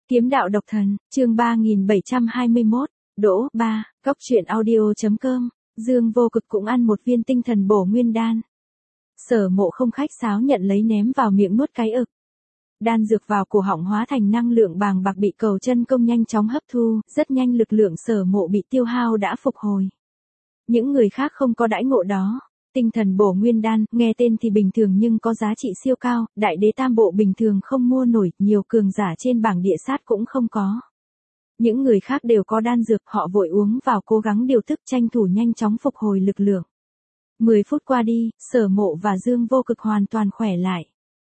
Kiếm đạo độc thần, chương 3721, Đỗ 3, Cóc truyện audio.com, Dương Vô Cực cũng ăn một viên tinh thần bổ nguyên đan. Sở Mộ không khách sáo nhận lấy ném vào miệng nuốt cái ực. Đan dược vào cổ họng hóa thành năng lượng bàng bạc bị cầu chân công nhanh chóng hấp thu, rất nhanh lực lượng Sở Mộ bị tiêu hao đã phục hồi. Những người khác không có đãi ngộ đó. Tinh thần bổ nguyên đan, nghe tên thì bình thường nhưng có giá trị siêu cao, đại đế tam bộ bình thường không mua nổi, nhiều cường giả trên bảng địa sát cũng không có. Những người khác đều có đan dược, họ vội uống vào cố gắng điều tức tranh thủ nhanh chóng phục hồi lực lượng. 10 phút qua đi, Sở Mộ và Dương Vô Cực hoàn toàn khỏe lại.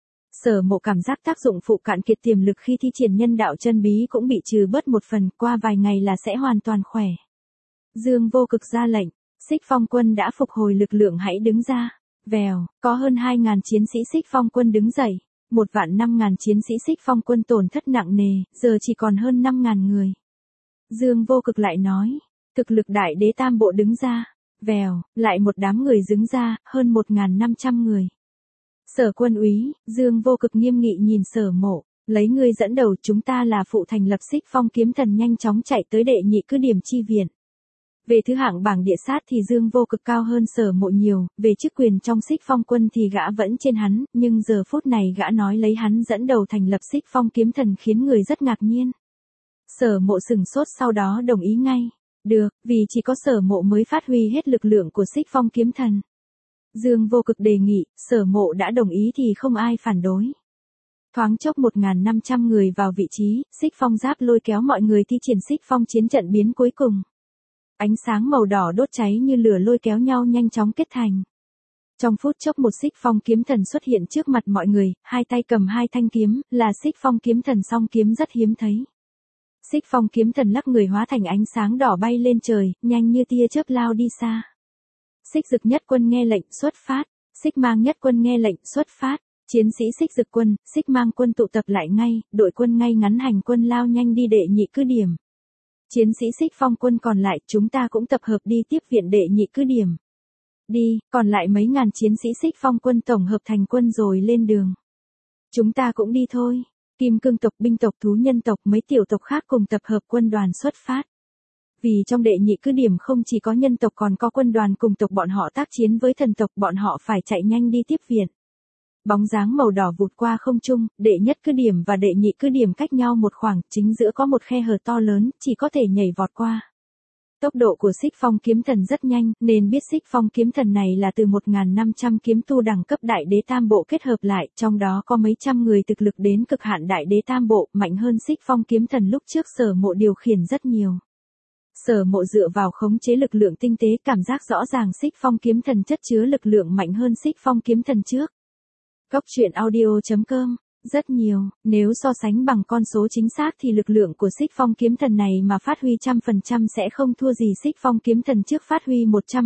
Sở Mộ cảm giác tác dụng phụ cạn kiệt tiềm lực khi thi triển nhân đạo chân bí cũng bị trừ bớt một phần, qua vài ngày là sẽ hoàn toàn khỏe. Dương Vô Cực ra lệnh. Xích Phong quân đã phục hồi lực lượng, hãy đứng ra. Vèo, có hơn 2.000 chiến sĩ Xích Phong quân đứng dậy. 1.500.000 chiến sĩ Xích Phong quân tổn thất nặng nề, giờ chỉ còn hơn 5.000 người. Dương Vô Cực lại nói, thực lực đại đế tam bộ đứng ra. Vèo, lại một đám người đứng ra, hơn 1.500 người. Sở quân úy, Dương Vô Cực nghiêm nghị nhìn Sở Mộ, lấy ngươi dẫn đầu, chúng ta là phụ thành lập Xích Phong kiếm thần, nhanh chóng chạy tới đệ nhị cứ điểm chi viện. Về thứ hạng bảng địa sát thì Dương Vô Cực cao hơn Sở Mộ nhiều, về chức quyền trong Xích Phong quân thì gã vẫn trên hắn, nhưng giờ phút này gã nói lấy hắn dẫn đầu thành lập Xích Phong kiếm thần khiến người rất ngạc nhiên. Sở Mộ sừng sốt sau đó đồng ý ngay. Được, vì chỉ có Sở Mộ mới phát huy hết lực lượng của Xích Phong kiếm thần. Dương Vô Cực đề nghị, Sở Mộ đã đồng ý thì không ai phản đối. Thoáng chốc 1.500 người vào vị trí, Xích Phong giáp lôi kéo mọi người thi triển Xích Phong chiến trận biến cuối cùng. Ánh sáng màu đỏ đốt cháy như lửa lôi kéo nhau nhanh chóng kết thành. Trong phút chốc một Xích Phong kiếm thần xuất hiện trước mặt mọi người, hai tay cầm hai thanh kiếm, là Xích Phong kiếm thần song kiếm rất hiếm thấy. Xích Phong kiếm thần lắc người hóa thành ánh sáng đỏ bay lên trời, nhanh như tia chớp lao đi xa. Xích Dực nhất quân nghe lệnh xuất phát, Xích Mang nhất quân nghe lệnh xuất phát, chiến sĩ Xích Dực quân, Xích Mang quân tụ tập lại ngay, đội quân ngay ngắn hành quân lao nhanh đi đệ nhị cứ điểm. Chiến sĩ Xích Phong quân còn lại, chúng ta cũng tập hợp đi tiếp viện đệ nhị cứ điểm. Đi, còn lại mấy ngàn chiến sĩ Xích Phong quân tổng hợp thành quân rồi lên đường. Chúng ta cũng đi thôi. Kim Cương tộc, binh tộc, thú nhân tộc, mấy tiểu tộc khác cùng tập hợp quân đoàn xuất phát. Vì trong đệ nhị cứ điểm không chỉ có nhân tộc còn có quân đoàn cùng tộc bọn họ tác chiến với thần tộc, bọn họ phải chạy nhanh đi tiếp viện. Bóng dáng màu đỏ vụt qua không trung, đệ nhất cứ điểm và đệ nhị cứ điểm cách nhau một khoảng, chính giữa có một khe hở to lớn, chỉ có thể nhảy vọt qua. Tốc độ của Xích Phong kiếm thần rất nhanh, nên biết Xích Phong kiếm thần này là từ 1.500 kiếm tu đẳng cấp đại đế tam bộ kết hợp lại, trong đó có mấy trăm người thực lực đến cực hạn đại đế tam bộ, mạnh hơn Xích Phong kiếm thần lúc trước Sở Mộ điều khiển rất nhiều. Sở Mộ dựa vào khống chế lực lượng tinh tế, cảm giác rõ ràng Xích Phong kiếm thần chất chứa lực lượng mạnh hơn Xích Phong kiếm thần trước. Cóc truyện audio.com, rất nhiều, nếu so sánh bằng con số chính xác thì lực lượng của Xích Phong kiếm thần này mà phát huy 100% sẽ không thua gì Xích Phong kiếm thần trước phát huy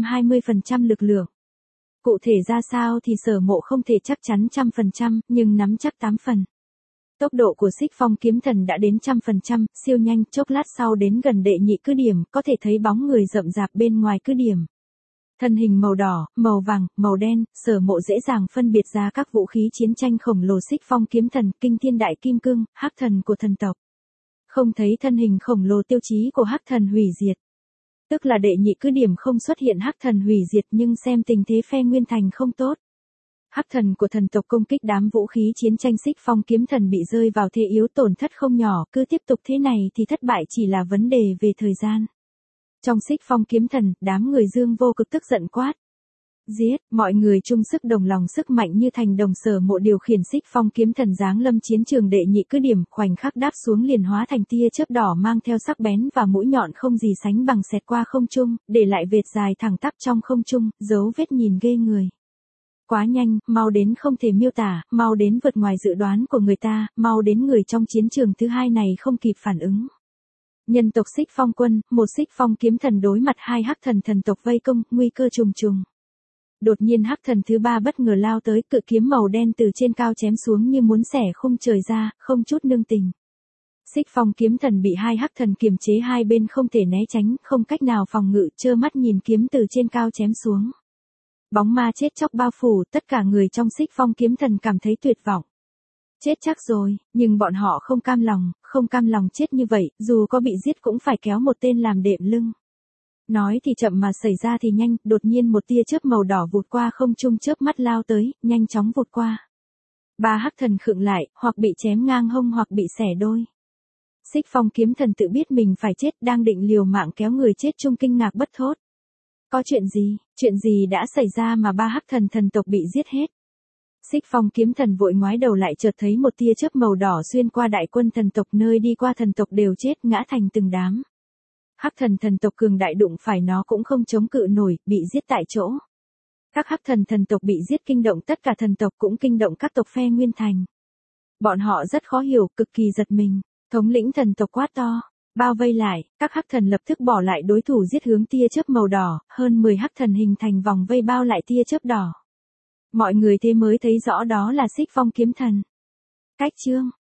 120% lực lượng. Cụ thể ra sao thì Sở Mộ không thể chắc chắn 100%, nhưng nắm chắc 8 phần. Tốc độ của Xích Phong kiếm thần đã đến 100%, siêu nhanh, chốc lát sau đến gần đệ nhị cứ điểm, có thể thấy bóng người rậm rạp bên ngoài cứ điểm. Thân hình màu đỏ, màu vàng, màu đen, Sở Mộ dễ dàng phân biệt ra các vũ khí chiến tranh khổng lồ Xích Phong kiếm thần, kinh thiên đại kim cương, hắc thần của thần tộc. Không thấy thân hình khổng lồ tiêu chí của hắc thần hủy diệt. Tức là đệ nhị cứ điểm không xuất hiện hắc thần hủy diệt, nhưng xem tình thế phe Nguyên Thành không tốt. Hắc thần của thần tộc công kích đám vũ khí chiến tranh Xích Phong kiếm thần bị rơi vào thế yếu, tổn thất không nhỏ, cứ tiếp tục thế này thì thất bại chỉ là vấn đề về thời gian. Trong Xích Phong kiếm thần, đám người Dương Vô Cực tức giận quát. Giết, mọi người chung sức đồng lòng sức mạnh như thành đồng. Sở Mộ điều khiển Xích Phong kiếm thần giáng lâm chiến trường đệ nhị cứ điểm, khoảnh khắc đáp xuống liền hóa thành tia chớp đỏ mang theo sắc bén và mũi nhọn không gì sánh bằng xẹt qua không trung, để lại vệt dài thẳng tắp trong không trung, dấu vết nhìn ghê người. Quá nhanh, mau đến không thể miêu tả, mau đến vượt ngoài dự đoán của người ta, mau đến người trong chiến trường thứ hai này không kịp phản ứng. Nhân tộc Xích Phong quân, một Xích Phong kiếm thần đối mặt hai hắc thần thần tộc vây công, nguy cơ trùng trùng. Đột nhiên hắc thần thứ ba bất ngờ lao tới, cự kiếm màu đen từ trên cao chém xuống như muốn xẻ khung trời ra, không chút nương tình. Xích Phong kiếm thần bị hai hắc thần kiềm chế hai bên không thể né tránh, không cách nào phòng ngự, trơ mắt nhìn kiếm từ trên cao chém xuống. Bóng ma chết chóc bao phủ, tất cả người trong Xích Phong kiếm thần cảm thấy tuyệt vọng. Chết chắc rồi, nhưng bọn họ không cam lòng, không cam lòng chết như vậy, dù có bị giết cũng phải kéo một tên làm đệm lưng. Nói thì chậm mà xảy ra thì nhanh, đột nhiên một tia chớp màu đỏ vụt qua không trung chớp mắt lao tới, nhanh chóng vụt qua. Ba hắc thần khựng lại, hoặc bị chém ngang hông hoặc bị xẻ đôi. Xích Phong kiếm thần tự biết mình phải chết, đang định liều mạng kéo người chết chung kinh ngạc bất thốt. Có chuyện gì đã xảy ra mà ba hắc thần tộc bị giết hết? Xích Phong kiếm thần vội ngoái đầu lại chợt thấy một tia chớp màu đỏ xuyên qua đại quân thần tộc, nơi đi qua thần tộc đều chết ngã thành từng đám. Hắc thần tộc cường đại đụng phải nó cũng không chống cự nổi, bị giết tại chỗ. Các hắc thần tộc bị giết kinh động tất cả thần tộc, cũng kinh động các tộc phe Nguyên Thành. Bọn họ rất khó hiểu, cực kỳ giật mình. Thống lĩnh thần tộc quát to, bao vây lại, các hắc thần lập tức bỏ lại đối thủ giết hướng tia chớp màu đỏ, hơn 10 hắc thần hình thành vòng vây bao lại tia chớp đỏ. Mọi người thế mới thấy rõ đó là Xích Phong kiếm thần. Cách chương